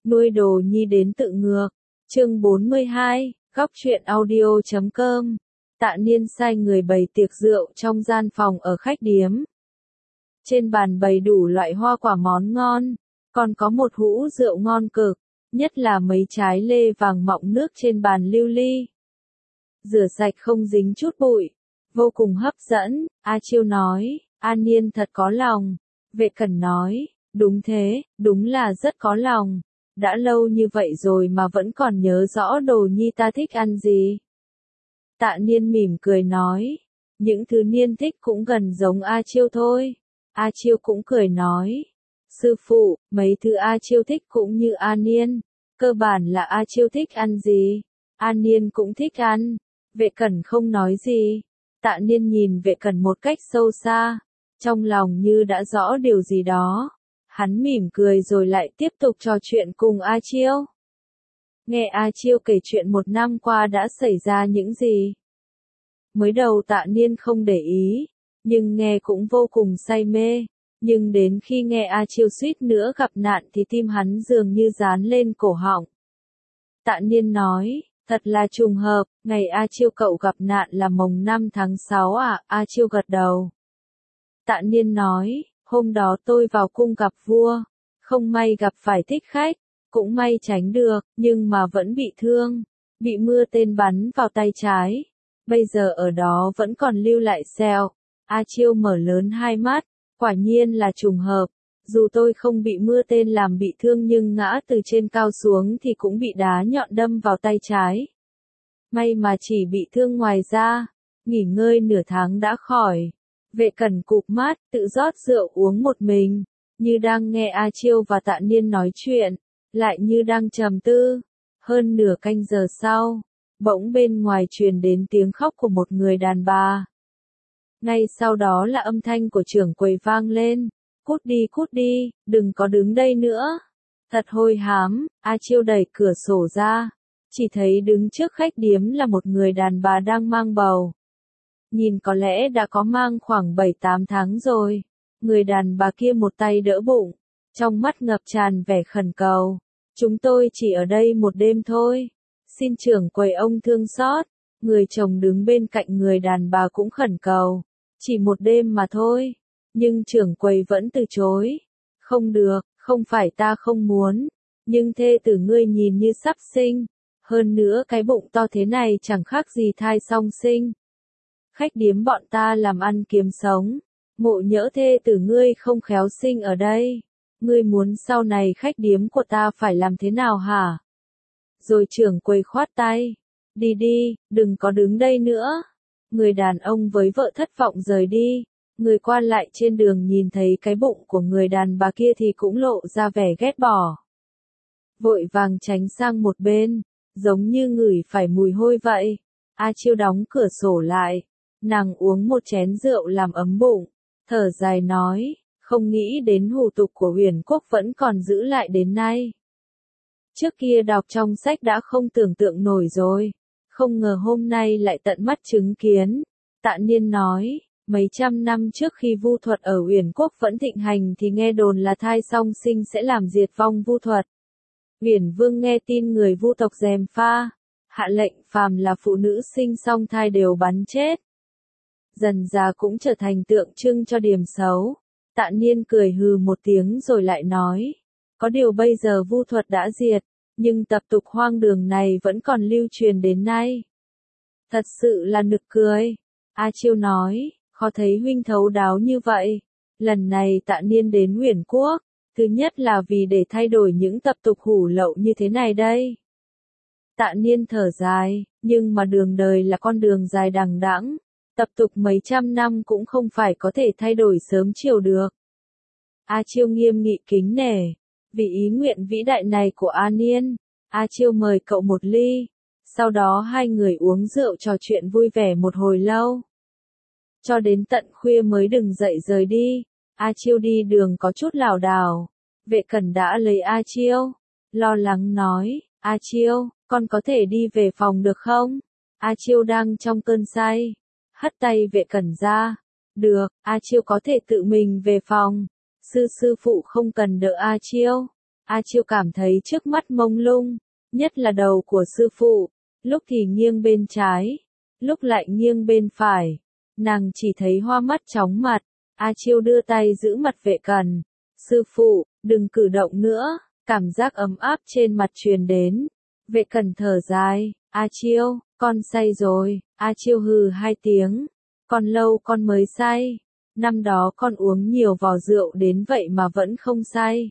Nuôi đồ nhi đến tự ngược. Chương 42, góc truyện audio.com. Tạ Niên sai người bày tiệc rượu trong gian phòng ở khách điếm. Trên bàn bày đủ loại hoa quả món ngon, còn có một hũ rượu ngon cực, nhất là mấy trái lê vàng mọng nước trên bàn lưu ly. Rửa sạch không dính chút bụi, vô cùng hấp dẫn. A Chiêu nói, A Niên thật có lòng. Vệ Cẩn nói, đúng thế, đúng là rất có lòng. Đã lâu như vậy rồi mà vẫn còn nhớ rõ đồ nhi ta thích ăn gì. Tạ Niên mỉm cười nói, những thứ Niên thích cũng gần giống A Chiêu thôi. A Chiêu cũng cười nói, sư phụ, mấy thứ A Chiêu thích cũng như A Niên. Cơ bản là A Chiêu thích ăn gì, A Niên cũng thích ăn. Vệ Cẩn không nói gì. Tạ Niên nhìn Vệ Cẩn một cách sâu xa, trong lòng như đã rõ điều gì đó. Hắn mỉm cười rồi lại tiếp tục trò chuyện cùng A Chiêu. Nghe A Chiêu kể chuyện một năm qua đã xảy ra những gì. Mới đầu Tạ Niên không để ý, nhưng nghe cũng vô cùng say mê. Nhưng đến khi nghe A Chiêu suýt nữa gặp nạn thì tim hắn dường như dán lên cổ họng. Tạ Niên nói, thật là trùng hợp, ngày A Chiêu cậu gặp nạn là mồng 5 tháng 6 à? A Chiêu gật đầu. Tạ Niên nói, hôm đó tôi vào cung gặp vua, không may gặp phải thích khách, cũng may tránh được, nhưng mà vẫn bị thương, bị mưa tên bắn vào tay trái. Bây giờ ở đó vẫn còn lưu lại sẹo. A Chiêu mở lớn hai mắt, quả nhiên là trùng hợp. Dù tôi không bị mưa tên làm bị thương nhưng ngã từ trên cao xuống thì cũng bị đá nhọn đâm vào tay trái. May mà chỉ bị thương ngoài da, nghỉ ngơi nửa tháng đã khỏi. Vệ Cẩn cụp mắt, tự rót rượu uống một mình, như đang nghe A Chiêu và Tạ Niên nói chuyện, lại như đang trầm tư. Hơn nửa canh giờ sau, bỗng bên ngoài truyền đến tiếng khóc của một người đàn bà. Ngay sau đó là âm thanh của trưởng quầy vang lên, cút đi, đừng có đứng đây nữa. Thật hôi hám. A Chiêu đẩy cửa sổ ra, chỉ thấy đứng trước khách điếm là một người đàn bà đang mang bầu. Nhìn có lẽ đã có mang khoảng 7-8 tháng rồi. Người đàn bà kia một tay đỡ bụng, trong mắt ngập tràn vẻ khẩn cầu. Chúng tôi chỉ ở đây một đêm thôi. Xin trưởng quầy ông thương xót. Người chồng đứng bên cạnh người đàn bà cũng khẩn cầu. Chỉ một đêm mà thôi. Nhưng trưởng quầy vẫn từ chối. Không được, không phải ta không muốn. Nhưng thê tử ngươi nhìn như sắp sinh. Hơn nữa cái bụng to thế này chẳng khác gì thai song sinh. Khách điếm bọn ta làm ăn kiếm sống. Ngộ nhỡ thê tử ngươi không khéo sinh ở đây. Ngươi muốn sau này khách điếm của ta phải làm thế nào hả? Rồi trưởng quầy khoát tay. Đi đi, đừng có đứng đây nữa. Người đàn ông với vợ thất vọng rời đi. Người qua lại trên đường nhìn thấy cái bụng của người đàn bà kia thì cũng lộ ra vẻ ghét bỏ. Vội vàng tránh sang một bên, giống như ngửi phải mùi hôi vậy. A Chiêu đóng cửa sổ lại. Nàng uống một chén rượu làm ấm bụng. Thở dài nói, không nghĩ đến hủ tục của Huyền Quốc vẫn còn giữ lại đến nay. Trước kia đọc trong sách đã không tưởng tượng nổi rồi. Không ngờ hôm nay lại tận mắt chứng kiến. Tạ Niên nói, mấy trăm năm trước khi vu thuật ở Huyền Quốc vẫn thịnh hành thì nghe đồn là thai song sinh sẽ làm diệt vong vu thuật. Huyền Vương nghe tin người vu tộc gièm pha, hạ lệnh phàm là phụ nữ sinh song thai đều bắn chết. Dần già cũng trở thành tượng trưng cho điểm xấu. Tạ Niên cười hừ một tiếng rồi lại nói, có điều bây giờ vu thuật đã diệt, nhưng tập tục hoang đường này vẫn còn lưu truyền đến nay. Thật sự là nực cười. A Chiêu nói, khó thấy huynh thấu đáo như vậy. Lần này Tạ Niên đến Huyền Quốc, thứ nhất là vì để thay đổi những tập tục hủ lậu như thế này đây. Tạ Niên thở dài, nhưng mà đường đời là con đường dài đằng đẵng. Tập tục mấy trăm năm cũng không phải có thể thay đổi sớm chiều được. A Chiêu nghiêm nghị kính nể. Vì ý nguyện vĩ đại này của A Niên, A Chiêu mời cậu một ly. Sau đó hai người uống rượu trò chuyện vui vẻ một hồi lâu. Cho đến tận khuya mới đừng dậy rời đi. A Chiêu đi đường có chút lảo đảo. Vệ Cẩn đã lấy A Chiêu. Lo lắng nói, A Chiêu, con có thể đi về phòng được không? A Chiêu đang trong cơn say. Hất tay Vệ Cẩn ra. Được, A Chiêu có thể tự mình về phòng. Sư phụ không cần đỡ A Chiêu. A Chiêu cảm thấy trước mắt mông lung, nhất là đầu của sư phụ, lúc thì nghiêng bên trái, lúc lại nghiêng bên phải. Nàng chỉ thấy hoa mắt chóng mặt. A Chiêu đưa tay giữ mặt Vệ Cẩn. Sư phụ, đừng cử động nữa. Cảm giác ấm áp trên mặt truyền đến. Vệ Cẩn thở dài. A Chiêu, con say rồi. A Chiêu hừ hai tiếng. Còn lâu con mới say. Năm đó con uống nhiều vò rượu đến vậy mà vẫn không say.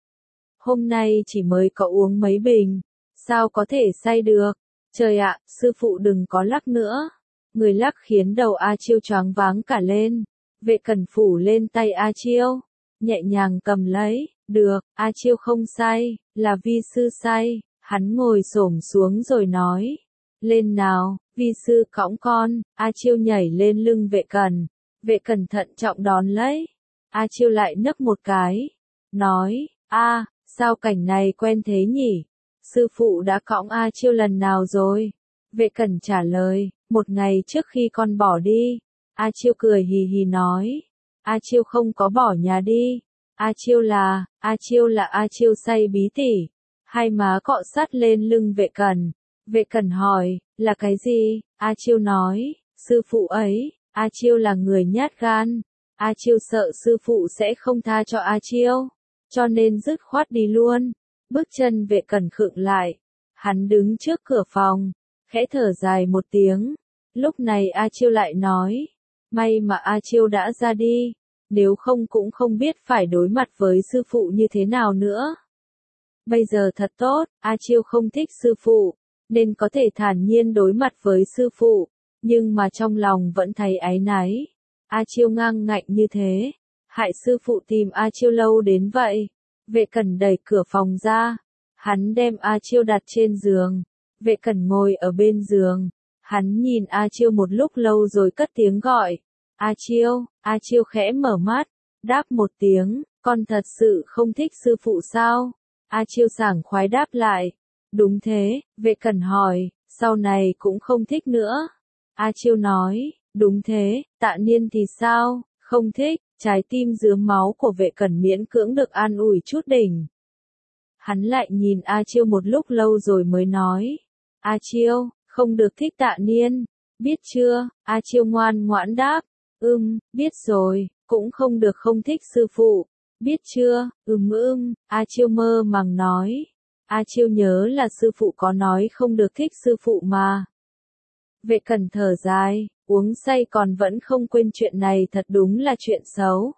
Hôm nay chỉ mới có uống mấy bình. Sao có thể say được? Trời ạ, sư phụ đừng có lắc nữa. Người lắc khiến đầu A Chiêu choáng váng cả lên. Vệ Cẩn phủ lên tay A Chiêu, nhẹ nhàng cầm lấy. Được, A Chiêu không say, là vi sư say. Hắn ngồi xổm xuống rồi nói. Lên nào, vi sư cõng con. A Chiêu nhảy lên lưng Vệ Cẩn. Vệ Cẩn thận trọng đón lấy. A Chiêu lại nấc một cái. Nói, sao cảnh này quen thế nhỉ? Sư phụ đã cõng A Chiêu lần nào rồi? Vệ Cẩn trả lời, một ngày trước khi con bỏ đi. A Chiêu cười hì hì nói. A Chiêu không có bỏ nhà đi. A Chiêu là A Chiêu say bí tỉ. Hai má cọ sát lên lưng Vệ Cẩn. Vệ Cẩn hỏi, là cái gì? A Chiêu nói, sư phụ ấy. A Chiêu là người nhát gan. A Chiêu sợ sư phụ sẽ không tha cho A Chiêu, cho nên dứt khoát đi luôn. Bước chân Vệ Cẩn khựng lại. Hắn đứng trước cửa phòng, khẽ thở dài một tiếng. Lúc này A Chiêu lại nói, may mà A Chiêu đã ra đi, nếu không cũng không biết phải đối mặt với sư phụ như thế nào nữa. Bây giờ thật tốt, A Chiêu không thích sư phụ, nên có thể thản nhiên đối mặt với sư phụ, nhưng mà trong lòng vẫn thấy áy náy. A Chiêu ngang ngạnh như thế, hại sư phụ tìm A Chiêu lâu đến vậy. Vệ Cẩn đẩy cửa phòng ra, hắn đem A Chiêu đặt trên giường. Vệ Cẩn ngồi ở bên giường, hắn nhìn A Chiêu một lúc lâu rồi cất tiếng gọi. A Chiêu khẽ mở mắt, đáp một tiếng, con thật sự không thích sư phụ sao? A Chiêu sảng khoái đáp lại, đúng thế. Vệ Cẩn hỏi, sau này cũng không thích nữa. A Chiêu nói, đúng thế. Tạ Niên thì sao? Không thích. Trái tim rướm máu của Vệ Cẩn miễn cưỡng được an ủi chút đỉnh. Hắn lại nhìn A Chiêu một lúc lâu rồi mới nói. A Chiêu, không được thích Tạ Niên, biết chưa? A Chiêu ngoan ngoãn đáp. Biết rồi, cũng không được không thích sư phụ, biết chưa? A Chiêu mơ màng nói. A Chiêu nhớ là sư phụ có nói không được thích sư phụ mà. Vệ Cẩn thở dài, uống say còn vẫn không quên chuyện này thật đúng là chuyện xấu.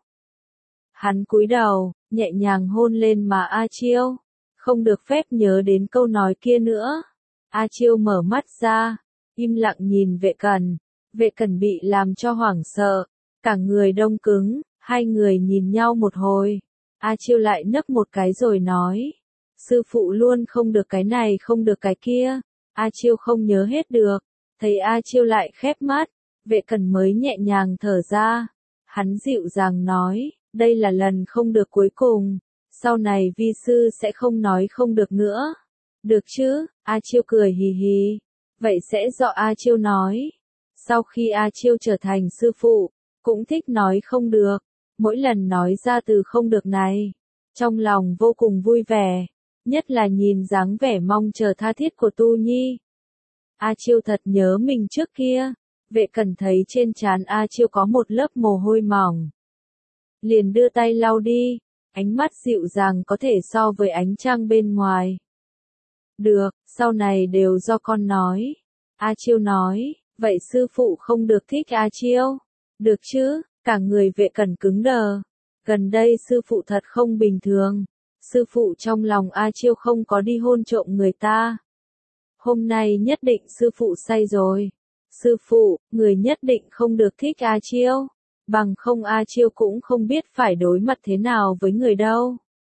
Hắn cúi đầu, nhẹ nhàng hôn lên má A Chiêu. Không được phép nhớ đến câu nói kia nữa. A Chiêu mở mắt ra, im lặng nhìn Vệ Cẩn. Vệ Cẩn bị làm cho hoảng sợ, cả người đông cứng, hai người nhìn nhau một hồi. A Chiêu lại nấc một cái rồi nói. Sư phụ luôn không được cái này không được cái kia. A Chiêu không nhớ hết được. Thấy A Chiêu lại khép mắt, Vệ Cẩn mới nhẹ nhàng thở ra. Hắn dịu dàng nói, đây là lần không được cuối cùng. Sau này vi sư sẽ không nói không được nữa. Được chứ? A Chiêu cười hì hì. Vậy sẽ do A Chiêu nói. Sau khi A Chiêu trở thành sư phụ, cũng thích nói không được. Mỗi lần nói ra từ không được này, trong lòng vô cùng vui vẻ. Nhất là nhìn dáng vẻ mong chờ tha thiết của Tu Nhi. A Chiêu thật nhớ mình trước kia. Vệ Cẩn thấy trên trán A Chiêu có một lớp mồ hôi mỏng. Liền đưa tay lau đi. Ánh mắt dịu dàng có thể so với ánh trăng bên ngoài. Được, sau này đều do con nói. A Chiêu nói, vậy sư phụ không được thích A Chiêu. Được chứ? Cả người Vệ Cẩn cứng đờ. Gần đây sư phụ thật không bình thường. Sư phụ trong lòng A Chiêu không có đi hôn trộm người ta. Hôm nay nhất định sư phụ say rồi. Sư phụ, người nhất định không được thích A Chiêu. Bằng không A Chiêu cũng không biết phải đối mặt thế nào với người đâu.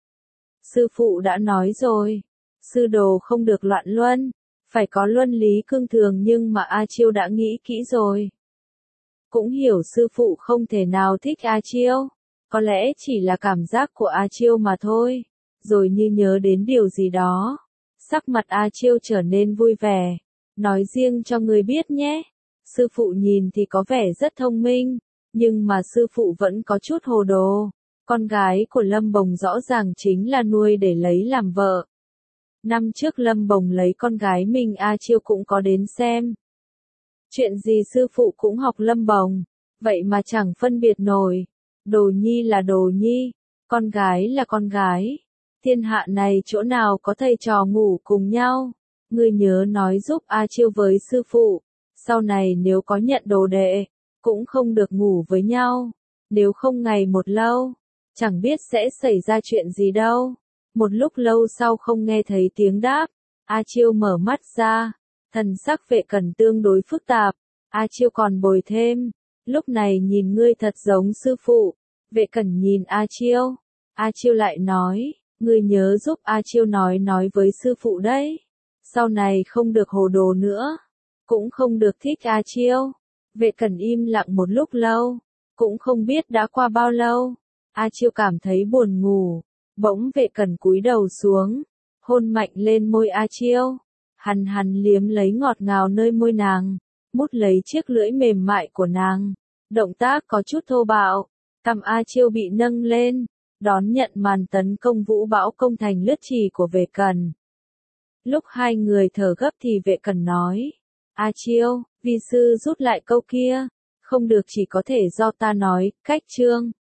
Sư phụ đã nói rồi. Sư đồ không được loạn luân. Phải có luân lý cương thường nhưng mà A Chiêu đã nghĩ kỹ rồi. Cũng hiểu sư phụ không thể nào thích A Chiêu. Có lẽ chỉ là cảm giác của A Chiêu mà thôi. Rồi như nhớ đến điều gì đó. Sắc mặt A Chiêu trở nên vui vẻ. Nói riêng cho người biết nhé. Sư phụ nhìn thì có vẻ rất thông minh. Nhưng mà sư phụ vẫn có chút hồ đồ. Con gái của Lâm Bồng rõ ràng chính là nuôi để lấy làm vợ. Năm trước Lâm Bồng lấy con gái mình A Chiêu cũng có đến xem. Chuyện gì sư phụ cũng học Lâm Bồng, vậy mà chẳng phân biệt nổi. Đồ nhi là đồ nhi, con gái là con gái. Thiên hạ này chỗ nào có thầy trò ngủ cùng nhau. Ngươi nhớ nói giúp A Chiêu với sư phụ, sau này nếu có nhận đồ đệ, cũng không được ngủ với nhau. Nếu không ngày một lâu, chẳng biết sẽ xảy ra chuyện gì đâu. Một lúc lâu sau không nghe thấy tiếng đáp, A Chiêu mở mắt ra, thần sắc Vệ Cẩn tương đối phức tạp. A Chiêu còn bồi thêm, lúc này nhìn ngươi thật giống sư phụ. Vệ Cẩn nhìn A Chiêu lại nói, ngươi nhớ giúp A Chiêu nói với sư phụ đấy. Sau này không được hồ đồ nữa, cũng không được thích A Chiêu. Vệ Cẩn im lặng một lúc lâu, cũng không biết đã qua bao lâu. A Chiêu cảm thấy buồn ngủ, bỗng Vệ Cẩn cúi đầu xuống, hôn mạnh lên môi A Chiêu. Hắn liếm lấy ngọt ngào nơi môi nàng, mút lấy chiếc lưỡi mềm mại của nàng. Động tác có chút thô bạo, cằm A Chiêu bị nâng lên, đón nhận màn tấn công vũ bão công thành lướt chỉ của Vệ Cẩn. Lúc hai người thở gấp thì Vệ Cẩn nói, A Chiêu, vi sư rút lại câu kia, không được chỉ có thể do ta nói, cách chương.